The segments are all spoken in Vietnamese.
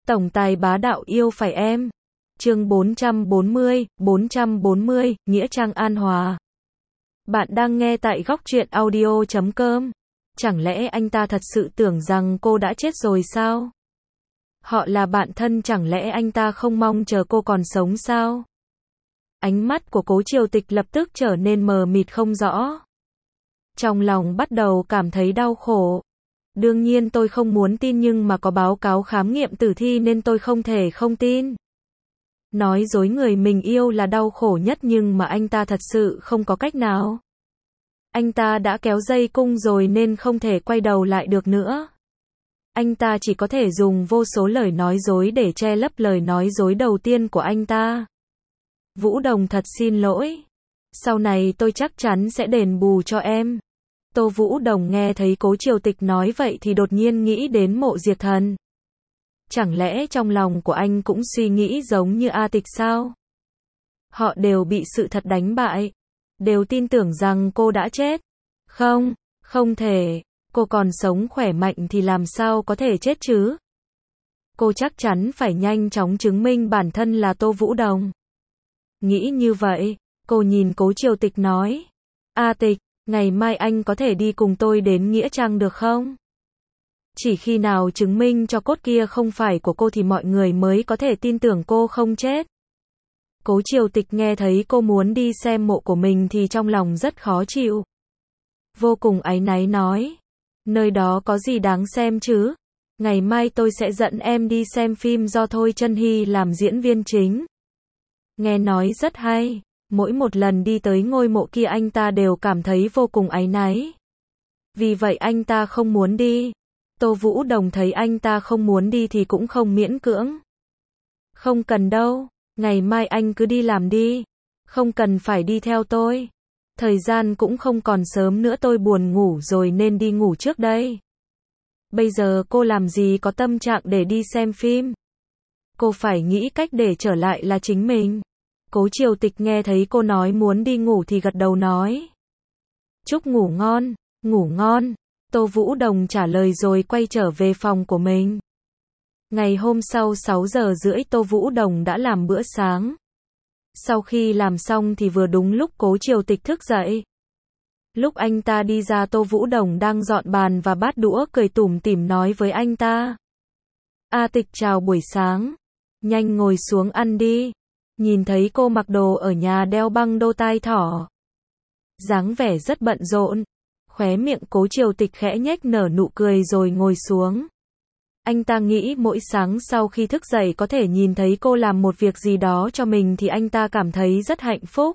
Tổng tài bá đạo yêu phải em. Chương 440, Nghĩa Trang An Hòa. Bạn đang nghe tại Góc Truyện Audio.com. Chẳng lẽ anh ta thật sự tưởng rằng cô đã chết rồi sao? Họ là bạn thân, chẳng lẽ anh ta không mong chờ cô còn sống sao? Ánh mắt của Cố Triều Tịch lập tức trở nên mờ mịt không rõ. Trong lòng bắt đầu cảm thấy đau khổ. Đương nhiên tôi không muốn tin, nhưng mà có báo cáo khám nghiệm tử thi nên tôi không thể không tin. Nói dối người mình yêu là đau khổ nhất, nhưng mà anh ta thật sự không có cách nào. Anh ta đã kéo dây cung rồi nên không thể quay đầu lại được nữa. Anh ta chỉ có thể dùng vô số lời nói dối để che lấp lời nói dối đầu tiên của anh ta. Vũ Đồng thật xin lỗi. Sau này tôi chắc chắn sẽ đền bù cho em. Tô Vũ Đồng nghe thấy Cố Triều Tịch nói vậy thì đột nhiên nghĩ đến Mộ Diệt Thần. Chẳng lẽ trong lòng của anh cũng suy nghĩ giống như A Tịch sao? Họ đều bị sự thật đánh bại. Đều tin tưởng rằng cô đã chết. Không, không thể. Cô còn sống khỏe mạnh thì làm sao có thể chết chứ? Cô chắc chắn phải nhanh chóng chứng minh bản thân là Tô Vũ Đồng. Nghĩ như vậy, cô nhìn Cố Triều Tịch nói. A Tịch, ngày mai anh có thể đi cùng tôi đến Nghĩa Trang được không? Chỉ khi nào chứng minh cho cốt kia không phải của cô thì mọi người mới có thể tin tưởng cô không chết. Cố Triều Tịch nghe thấy cô muốn đi xem mộ của mình thì trong lòng rất khó chịu. Vô cùng áy náy nói. Nơi đó có gì đáng xem chứ? Ngày mai tôi sẽ dẫn em đi xem phim do Thôi Chân Hy làm diễn viên chính. Nghe nói rất hay. Mỗi một lần đi tới ngôi mộ kia anh ta đều cảm thấy vô cùng áy náy. Vì vậy anh ta không muốn đi. Tô Vũ Đồng thấy anh ta không muốn đi thì cũng không miễn cưỡng. Không cần đâu, ngày mai anh cứ đi làm đi. Không cần phải đi theo tôi. Thời gian cũng không còn sớm nữa, tôi buồn ngủ rồi nên đi ngủ trước đây. Bây giờ cô làm gì có tâm trạng để đi xem phim. Cô phải nghĩ cách để trở lại là chính mình. Cố Triều Tịch nghe thấy cô nói muốn đi ngủ thì gật đầu nói. Chúc ngủ ngon, ngủ ngon. Tô Vũ Đồng trả lời rồi quay trở về phòng của mình. Ngày hôm sau 6 giờ rưỡi Tô Vũ Đồng đã làm bữa sáng. Sau khi làm xong thì vừa đúng lúc Cố Triều Tịch thức dậy. Lúc anh ta đi ra, Tô Vũ Đồng đang dọn bàn và bát đũa, cười tủm tỉm nói với anh ta. A Tịch, chào buổi sáng. Nhanh ngồi xuống ăn đi. Nhìn thấy cô mặc đồ ở nhà, đeo băng đô tai thỏ. Dáng vẻ rất bận rộn. Khóe miệng Cố Triều Tịch khẽ nhếch nở nụ cười rồi ngồi xuống. Anh ta nghĩ mỗi sáng sau khi thức dậy có thể nhìn thấy cô làm một việc gì đó cho mình thì anh ta cảm thấy rất hạnh phúc.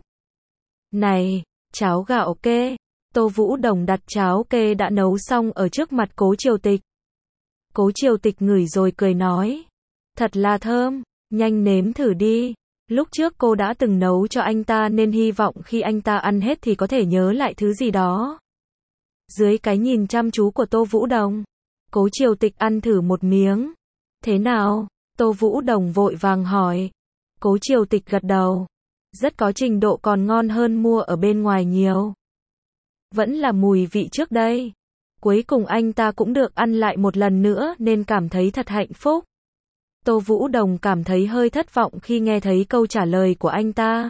Này, cháo gạo kê. Tô Vũ Đồng đặt cháo kê đã nấu xong ở trước mặt Cố Triều Tịch. Cố Triều Tịch ngửi rồi cười nói. Thật là thơm, nhanh nếm thử đi. Lúc trước cô đã từng nấu cho anh ta nên hy vọng khi anh ta ăn hết thì có thể nhớ lại thứ gì đó. Dưới cái nhìn chăm chú của Tô Vũ Đồng, Cố Triều Tịch ăn thử một miếng. Thế nào? Tô Vũ Đồng vội vàng hỏi. Cố Triều Tịch gật đầu. Rất có trình độ, còn ngon hơn mua ở bên ngoài nhiều. Vẫn là mùi vị trước đây. Cuối cùng anh ta cũng được ăn lại một lần nữa nên cảm thấy thật hạnh phúc. Tô Vũ Đồng cảm thấy hơi thất vọng khi nghe thấy câu trả lời của anh ta.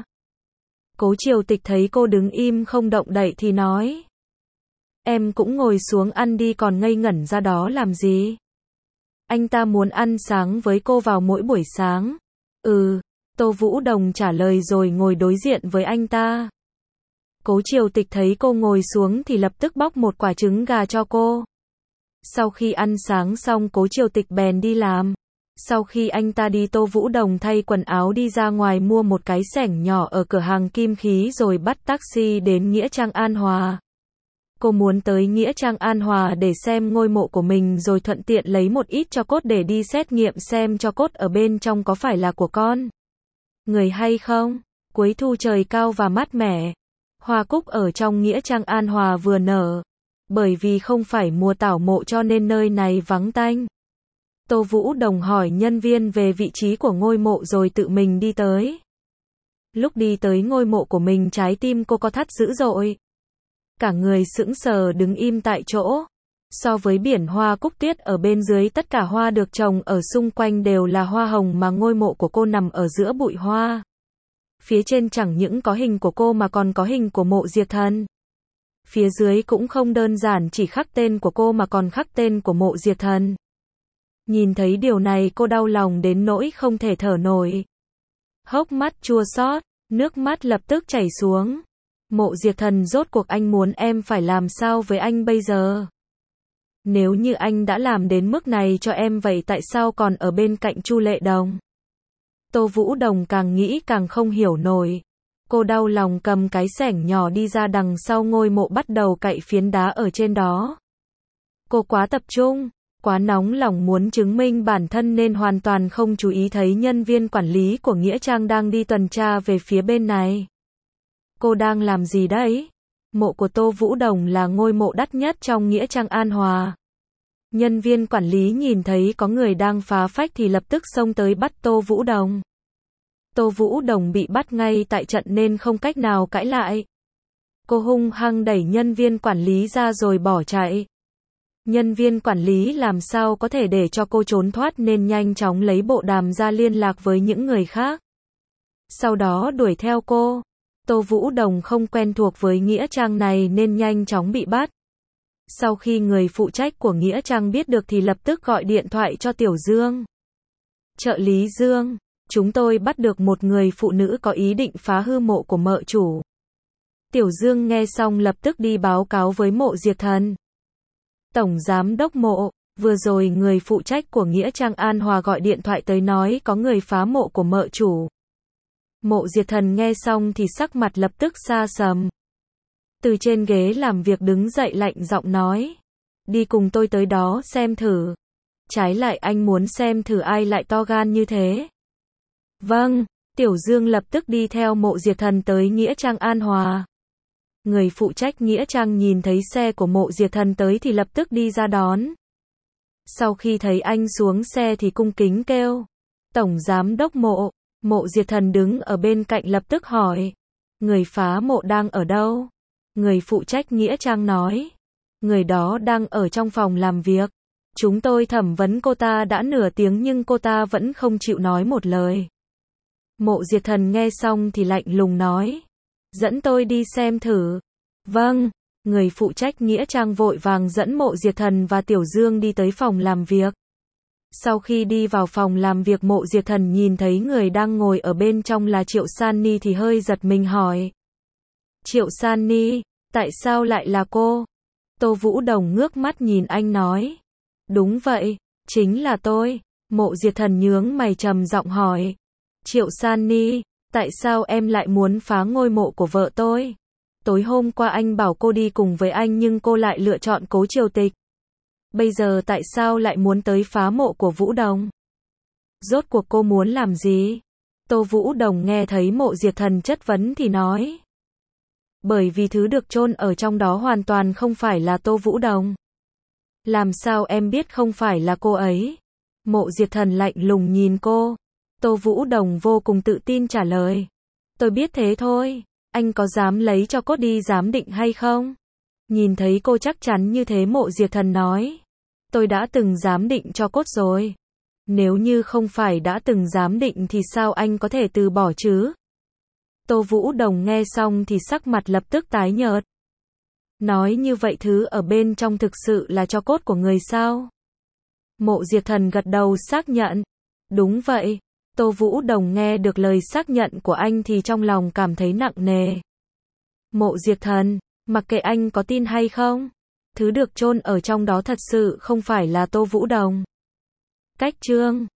Cố Triều Tịch thấy cô đứng im không động đậy thì nói. Em cũng ngồi xuống ăn đi, còn ngây ngẩn ra đó làm gì? Anh ta muốn ăn sáng với cô vào mỗi buổi sáng. Tô Vũ Đồng trả lời rồi ngồi đối diện với anh ta. Cố Triều Tịch thấy cô ngồi xuống thì lập tức bóc một quả trứng gà cho cô. Sau khi ăn sáng xong, Cố Triều Tịch bèn đi làm. Sau khi anh ta đi, Tô Vũ Đồng thay quần áo đi ra ngoài mua một cái xẻng nhỏ ở cửa hàng kim khí rồi bắt taxi đến Nghĩa Trang An Hòa. Cô muốn tới Nghĩa Trang An Hòa để xem ngôi mộ của mình rồi thuận tiện lấy một ít tro cốt để đi xét nghiệm xem tro cốt ở bên trong có phải là của con người hay không. Cuối thu trời cao và mát mẻ. Hoa cúc ở trong Nghĩa Trang An Hòa vừa nở. Bởi vì không phải mùa tảo mộ cho nên nơi này vắng tanh. Tô Vũ Đồng hỏi nhân viên về vị trí của ngôi mộ rồi tự mình đi tới. Lúc đi tới ngôi mộ của mình, trái tim cô có thắt dữ dội. Cả người sững sờ đứng im tại chỗ. So với biển hoa cúc tuyết ở bên dưới, tất cả hoa được trồng ở xung quanh đều là hoa hồng, mà ngôi mộ của cô nằm ở giữa bụi hoa. Phía trên chẳng những có hình của cô mà còn có hình của Mộ Diệt Thần. Phía dưới cũng không đơn giản chỉ khắc tên của cô mà còn khắc tên của Mộ Diệt Thần. Nhìn thấy điều này cô đau lòng đến nỗi không thể thở nổi. Hốc mắt chua xót, nước mắt lập tức chảy xuống. Mộ Diệt Thần, rốt cuộc anh muốn em phải làm sao với anh bây giờ? Nếu như anh đã làm đến mức này cho em, vậy tại sao còn ở bên cạnh Chu Lệ Đồng? Tô Vũ Đồng càng nghĩ càng không hiểu nổi. Cô đau lòng cầm cái xẻng nhỏ đi ra đằng sau ngôi mộ, bắt đầu cạy phiến đá ở trên đó. Cô quá tập trung, quá nóng lòng muốn chứng minh bản thân nên hoàn toàn không chú ý thấy nhân viên quản lý của Nghĩa Trang đang đi tuần tra về phía bên này. Cô đang làm gì đấy? Mộ của Tô Vũ Đồng là ngôi mộ đắt nhất trong Nghĩa Trang An Hòa. Nhân viên quản lý nhìn thấy có người đang phá phách thì lập tức xông tới bắt Tô Vũ Đồng. Tô Vũ Đồng bị bắt ngay tại trận nên không cách nào cãi lại. Cô hung hăng đẩy nhân viên quản lý ra rồi bỏ chạy. Nhân viên quản lý làm sao có thể để cho cô trốn thoát nên nhanh chóng lấy bộ đàm ra liên lạc với những người khác. Sau đó đuổi theo cô. Tô Vũ Đồng không quen thuộc với Nghĩa Trang này nên nhanh chóng bị bắt. Sau khi người phụ trách của Nghĩa Trang biết được thì lập tức gọi điện thoại cho Tiểu Dương. Trợ lý Dương, chúng tôi bắt được một người phụ nữ có ý định phá hư mộ của mợ chủ. Tiểu Dương nghe xong lập tức đi báo cáo với Mộ Diệt Thần. Tổng giám đốc mộ, vừa rồi người phụ trách của Nghĩa Trang An Hòa gọi điện thoại tới nói có người phá mộ của mợ chủ. Mộ Diệt Thần nghe xong thì sắc mặt lập tức sa sầm. Từ trên ghế làm việc đứng dậy lạnh giọng nói. Đi cùng tôi tới đó xem thử. Trái lại anh muốn xem thử ai lại to gan như thế. Vâng, Tiểu Dương lập tức đi theo Mộ Diệt Thần tới Nghĩa Trang An Hòa. Người phụ trách Nghĩa Trang nhìn thấy xe của Mộ Diệt Thần tới thì lập tức đi ra đón. Sau khi thấy anh xuống xe thì cung kính kêu. Tổng giám đốc mộ. Mộ Diệt Thần đứng ở bên cạnh lập tức hỏi. Người phá mộ đang ở đâu? Người phụ trách Nghĩa Trang nói. Người đó đang ở trong phòng làm việc. Chúng tôi thẩm vấn cô ta đã nửa tiếng nhưng cô ta vẫn không chịu nói một lời. Mộ Diệt Thần nghe xong thì lạnh lùng nói. Dẫn tôi đi xem thử. Vâng, người phụ trách Nghĩa Trang vội vàng dẫn Mộ Diệt Thần và Tiểu Dương đi tới phòng làm việc. Sau khi đi vào phòng làm việc, Mộ Diệt Thần nhìn thấy người đang ngồi ở bên trong là Triệu San Ni thì hơi giật mình hỏi. Triệu San Ni, tại sao lại là cô? Tô Vũ Đồng ngước mắt nhìn anh nói. Đúng vậy, chính là tôi. Mộ Diệt Thần nhướng mày trầm giọng hỏi. Triệu San Ni, tại sao em lại muốn phá ngôi mộ của vợ tôi? Tối hôm qua anh bảo cô đi cùng với anh nhưng cô lại lựa chọn Cố Triều Tịch. Bây giờ tại sao lại muốn tới phá mộ của Vũ Đồng? Rốt cuộc cô muốn làm gì? Tô Vũ Đồng nghe thấy Mộ Diệt Thần chất vấn thì nói. Bởi vì thứ được chôn ở trong đó hoàn toàn không phải là Tô Vũ Đồng. Làm sao em biết không phải là cô ấy? Mộ Diệt Thần lạnh lùng nhìn cô. Tô Vũ Đồng vô cùng tự tin trả lời. Tôi biết thế thôi, anh có dám lấy cho cốt đi giám định hay không? Nhìn thấy cô chắc chắn như thế, Mộ Diệt Thần nói. Tôi đã từng giám định cho cốt rồi. Nếu như không phải đã từng giám định thì sao anh có thể từ bỏ chứ? Tô Vũ Đồng nghe xong thì sắc mặt lập tức tái nhợt. Nói như vậy thứ ở bên trong thực sự là tro cốt của người sao? Mộ Diệt Thần gật đầu xác nhận. Đúng vậy. Tô Vũ Đồng nghe được lời xác nhận của anh thì trong lòng cảm thấy nặng nề. Mộ Diệt Thần, mặc kệ anh có tin hay không, thứ được chôn ở trong đó thật sự không phải là Tô Vũ Đồng. Cách chương